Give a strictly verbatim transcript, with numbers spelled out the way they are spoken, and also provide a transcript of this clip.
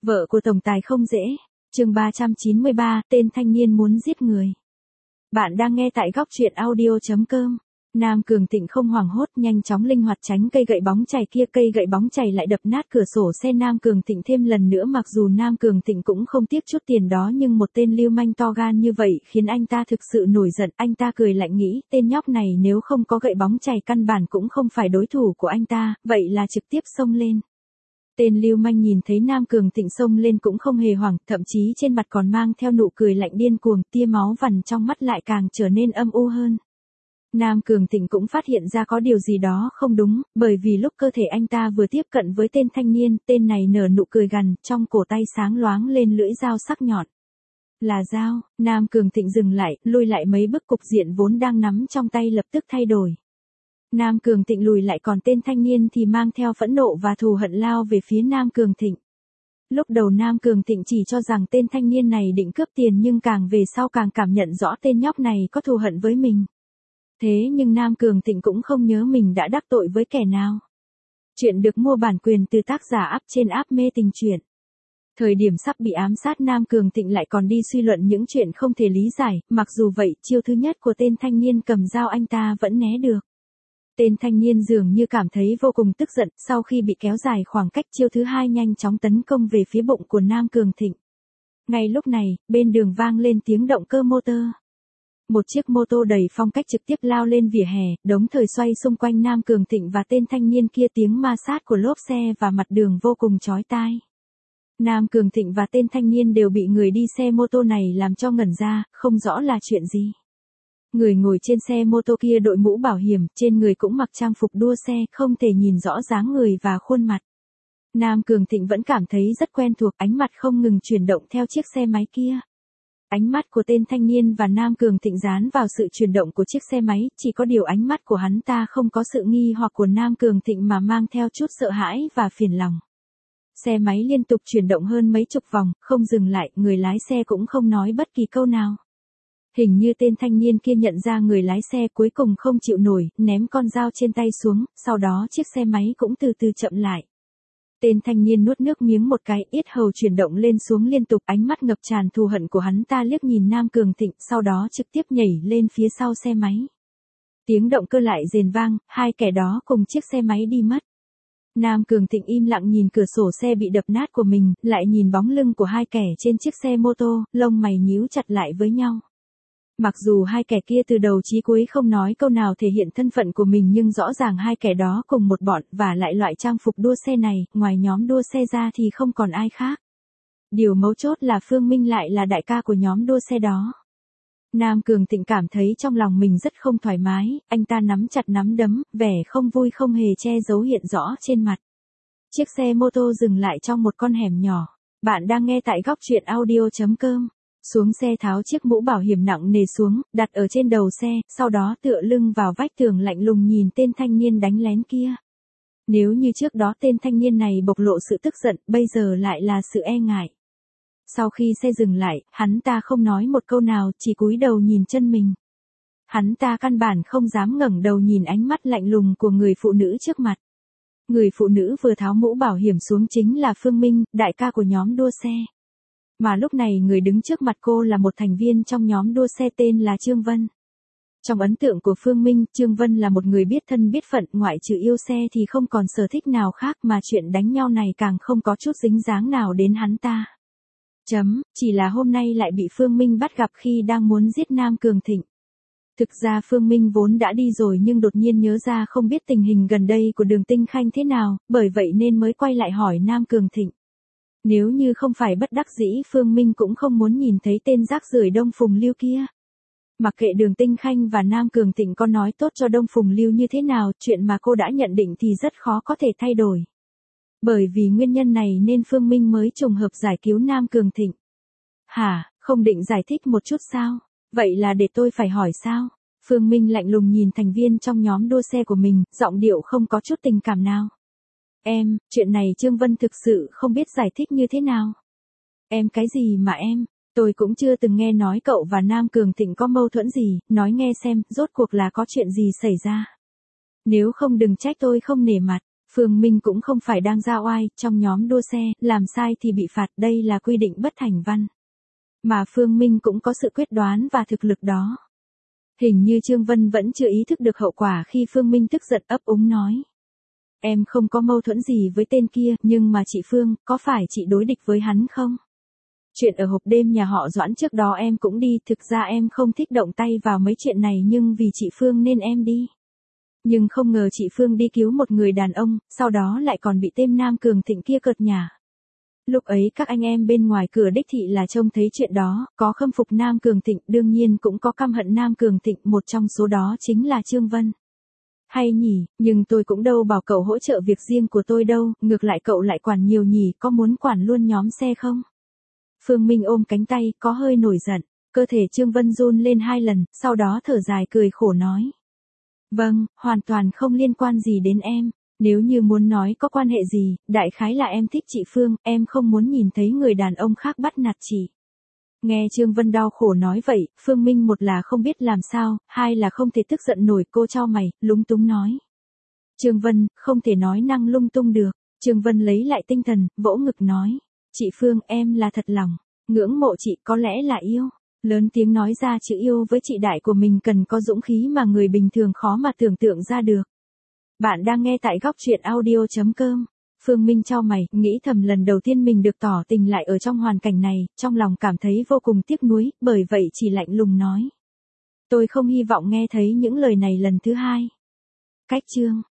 Vợ của tổng tài không dễ. Chương ba trăm chín mươi ba, tên thanh niên muốn giết người. Bạn đang nghe tại góc truyện audio chấm com. Nam Cường Thịnh không hoảng hốt, nhanh chóng linh hoạt tránh cây gậy bóng chày kia, cây gậy bóng chày lại đập nát cửa sổ xe Nam Cường Thịnh thêm lần nữa. Mặc dù Nam Cường Thịnh cũng không tiếc chút tiền đó, nhưng một tên lưu manh to gan như vậy khiến anh ta thực sự nổi giận. Anh ta cười lạnh nghĩ, tên nhóc này nếu không có gậy bóng chày căn bản cũng không phải đối thủ của anh ta, vậy là trực tiếp xông lên. Tên lưu manh nhìn thấy Nam Cường Thịnh xông lên cũng không hề hoảng, thậm chí trên mặt còn mang theo nụ cười lạnh điên cuồng, tia máu vằn trong mắt lại càng trở nên âm u hơn. Nam Cường Thịnh cũng phát hiện ra có điều gì đó không đúng, bởi vì lúc cơ thể anh ta vừa tiếp cận với tên thanh niên, tên này nở nụ cười gằn, trong cổ tay sáng loáng lên lưỡi dao sắc nhọn. Là dao. Nam Cường Thịnh dừng lại, lùi lại mấy bước, cục diện vốn đang nắm trong tay lập tức thay đổi. Nam Cường Thịnh lùi lại, còn tên thanh niên thì mang theo phẫn nộ và thù hận lao về phía Nam Cường Thịnh. Lúc đầu Nam Cường Thịnh chỉ cho rằng tên thanh niên này định cướp tiền, nhưng càng về sau càng cảm nhận rõ tên nhóc này có thù hận với mình. Thế nhưng Nam Cường Thịnh cũng không nhớ mình đã đắc tội với kẻ nào. Chuyện được mua bản quyền từ tác giả áp trên app Mê Tình Truyện. Thời điểm sắp bị ám sát, Nam Cường Thịnh lại còn đi suy luận những chuyện không thể lý giải, mặc dù vậy chiêu thứ nhất của tên thanh niên cầm dao anh ta vẫn né được. Tên thanh niên dường như cảm thấy vô cùng tức giận, sau khi bị kéo dài khoảng cách, chiêu thứ hai nhanh chóng tấn công về phía bụng của Nam Cường Thịnh. Ngay lúc này, bên đường vang lên tiếng động cơ motor. Một chiếc mô tô đầy phong cách trực tiếp lao lên vỉa hè, đống thời xoay xung quanh Nam Cường Thịnh và tên thanh niên kia, tiếng ma sát của lốp xe và mặt đường vô cùng chói tai. Nam Cường Thịnh và tên thanh niên đều bị người đi xe mô tô này làm cho ngẩn ra, không rõ là chuyện gì. Người ngồi trên xe mô tô kia đội mũ bảo hiểm, trên người cũng mặc trang phục đua xe, không thể nhìn rõ dáng người và khuôn mặt. Nam Cường Thịnh vẫn cảm thấy rất quen thuộc, ánh mặt không ngừng chuyển động theo chiếc xe máy kia. Ánh mắt của tên thanh niên và Nam Cường Thịnh dán vào sự chuyển động của chiếc xe máy, chỉ có điều ánh mắt của hắn ta không có sự nghi hoặc của Nam Cường Thịnh mà mang theo chút sợ hãi và phiền lòng. Xe máy liên tục chuyển động hơn mấy chục vòng, không dừng lại, người lái xe cũng không nói bất kỳ câu nào. Hình như tên thanh niên kia nhận ra người lái xe, cuối cùng không chịu nổi, ném con dao trên tay xuống, sau đó chiếc xe máy cũng từ từ chậm lại. Tên thanh niên nuốt nước miếng một cái, yết hầu chuyển động lên xuống liên tục, ánh mắt ngập tràn thù hận của hắn ta liếc nhìn Nam Cường Thịnh, sau đó trực tiếp nhảy lên phía sau xe máy. Tiếng động cơ lại rền vang, hai kẻ đó cùng chiếc xe máy đi mất. Nam Cường Thịnh im lặng nhìn cửa sổ xe bị đập nát của mình, lại nhìn bóng lưng của hai kẻ trên chiếc xe mô tô, lông mày nhíu chặt lại với nhau. Mặc dù hai kẻ kia từ đầu chí cuối không nói câu nào thể hiện thân phận của mình, nhưng rõ ràng hai kẻ đó cùng một bọn, và lại loại trang phục đua xe này, ngoài nhóm đua xe ra thì không còn ai khác. Điều mấu chốt là Phương Minh lại là đại ca của nhóm đua xe đó. Nam Cường Thịnh cảm thấy trong lòng mình rất không thoải mái, anh ta nắm chặt nắm đấm, vẻ không vui không hề che giấu hiện rõ trên mặt. Chiếc xe mô tô dừng lại trong một con hẻm nhỏ. Bạn đang nghe tại góc truyện audio chấm com. Xuống xe tháo chiếc mũ bảo hiểm nặng nề xuống, đặt ở trên đầu xe, sau đó tựa lưng vào vách tường lạnh lùng nhìn tên thanh niên đánh lén kia. Nếu như trước đó tên thanh niên này bộc lộ sự tức giận, bây giờ lại là sự e ngại. Sau khi xe dừng lại, hắn ta không nói một câu nào, chỉ cúi đầu nhìn chân mình. Hắn ta căn bản không dám ngẩng đầu nhìn ánh mắt lạnh lùng của người phụ nữ trước mặt. Người phụ nữ vừa tháo mũ bảo hiểm xuống chính là Phương Minh, đại ca của nhóm đua xe. Mà lúc này người đứng trước mặt cô là một thành viên trong nhóm đua xe tên là Trương Vân. Trong ấn tượng của Phương Minh, Trương Vân là một người biết thân biết phận, ngoại trừ yêu xe thì không còn sở thích nào khác, mà chuyện đánh nhau này càng không có chút dính dáng nào đến hắn ta. Chấm, chỉ là hôm nay lại bị Phương Minh bắt gặp khi đang muốn giết Nam Cường Thịnh. Thực ra Phương Minh vốn đã đi rồi, nhưng đột nhiên nhớ ra không biết tình hình gần đây của Đường Tinh Khanh thế nào, bởi vậy nên mới quay lại hỏi Nam Cường Thịnh. Nếu như không phải bất đắc dĩ, Phương Minh cũng không muốn nhìn thấy tên rác rưởi Đông Phùng Lưu kia. Mặc kệ Đường Tinh Khanh và Nam Cường Thịnh có nói tốt cho Đông Phùng Lưu như thế nào, chuyện mà cô đã nhận định thì rất khó có thể thay đổi. Bởi vì nguyên nhân này nên Phương Minh mới trùng hợp giải cứu Nam Cường Thịnh. Hả, không định giải thích một chút sao? Vậy là để tôi phải hỏi sao? Phương Minh lạnh lùng nhìn thành viên trong nhóm đua xe của mình, giọng điệu không có chút tình cảm nào. Em, chuyện này Trương Vân thực sự không biết giải thích như thế nào. Em cái gì mà em, tôi cũng chưa từng nghe nói cậu và Nam Cường Thịnh có mâu thuẫn gì, nói nghe xem, rốt cuộc là có chuyện gì xảy ra. Nếu không đừng trách tôi không nể mặt. Phương Minh cũng không phải đang ra oai, trong nhóm đua xe, làm sai thì bị phạt, đây là quy định bất thành văn. Mà Phương Minh cũng có sự quyết đoán và thực lực đó. Hình như Trương Vân vẫn chưa ý thức được hậu quả khi Phương Minh tức giận ấp úng nói. Em không có mâu thuẫn gì với tên kia, nhưng mà chị Phương, có phải chị đối địch với hắn không? Chuyện ở hộp đêm nhà họ Doãn trước đó em cũng đi, thực ra em không thích động tay vào mấy chuyện này nhưng vì chị Phương nên em đi. Nhưng không ngờ chị Phương đi cứu một người đàn ông, sau đó lại còn bị tên Nam Cường Thịnh kia cợt nhả. Lúc ấy các anh em bên ngoài cửa đích thị là trông thấy chuyện đó, có khâm phục Nam Cường Thịnh, đương nhiên cũng có căm hận Nam Cường Thịnh, một trong số đó chính là Trương Vân. Hay nhỉ, nhưng tôi cũng đâu bảo cậu hỗ trợ việc riêng của tôi đâu, ngược lại cậu lại quản nhiều nhỉ, có muốn quản luôn nhóm xe không? Phương Minh ôm cánh tay, có hơi nổi giận, cơ thể Trương Vân run lên hai lần, sau đó thở dài cười khổ nói. Vâng, hoàn toàn không liên quan gì đến em, nếu như muốn nói có quan hệ gì, đại khái là em thích chị Phương, em không muốn nhìn thấy người đàn ông khác bắt nạt chị. Nghe Trương Vân đau khổ nói vậy, Phương Minh một là không biết làm sao, hai là không thể tức giận nổi, cô chau mày, lúng túng nói. Trương Vân, không thể nói năng lung tung được. Trương Vân lấy lại tinh thần, vỗ ngực nói. Chị Phương, em là thật lòng, ngưỡng mộ chị, có lẽ là yêu. Lớn tiếng nói ra chữ yêu với chị đại của mình cần có dũng khí mà người bình thường khó mà tưởng tượng ra được. Bạn đang nghe tại góc truyện audio chấm com. Phương Minh chau mày, nghĩ thầm lần đầu tiên mình được tỏ tình lại ở trong hoàn cảnh này, trong lòng cảm thấy vô cùng tiếc nuối, bởi vậy chỉ lạnh lùng nói. Tôi không hy vọng nghe thấy những lời này lần thứ hai. Cách chương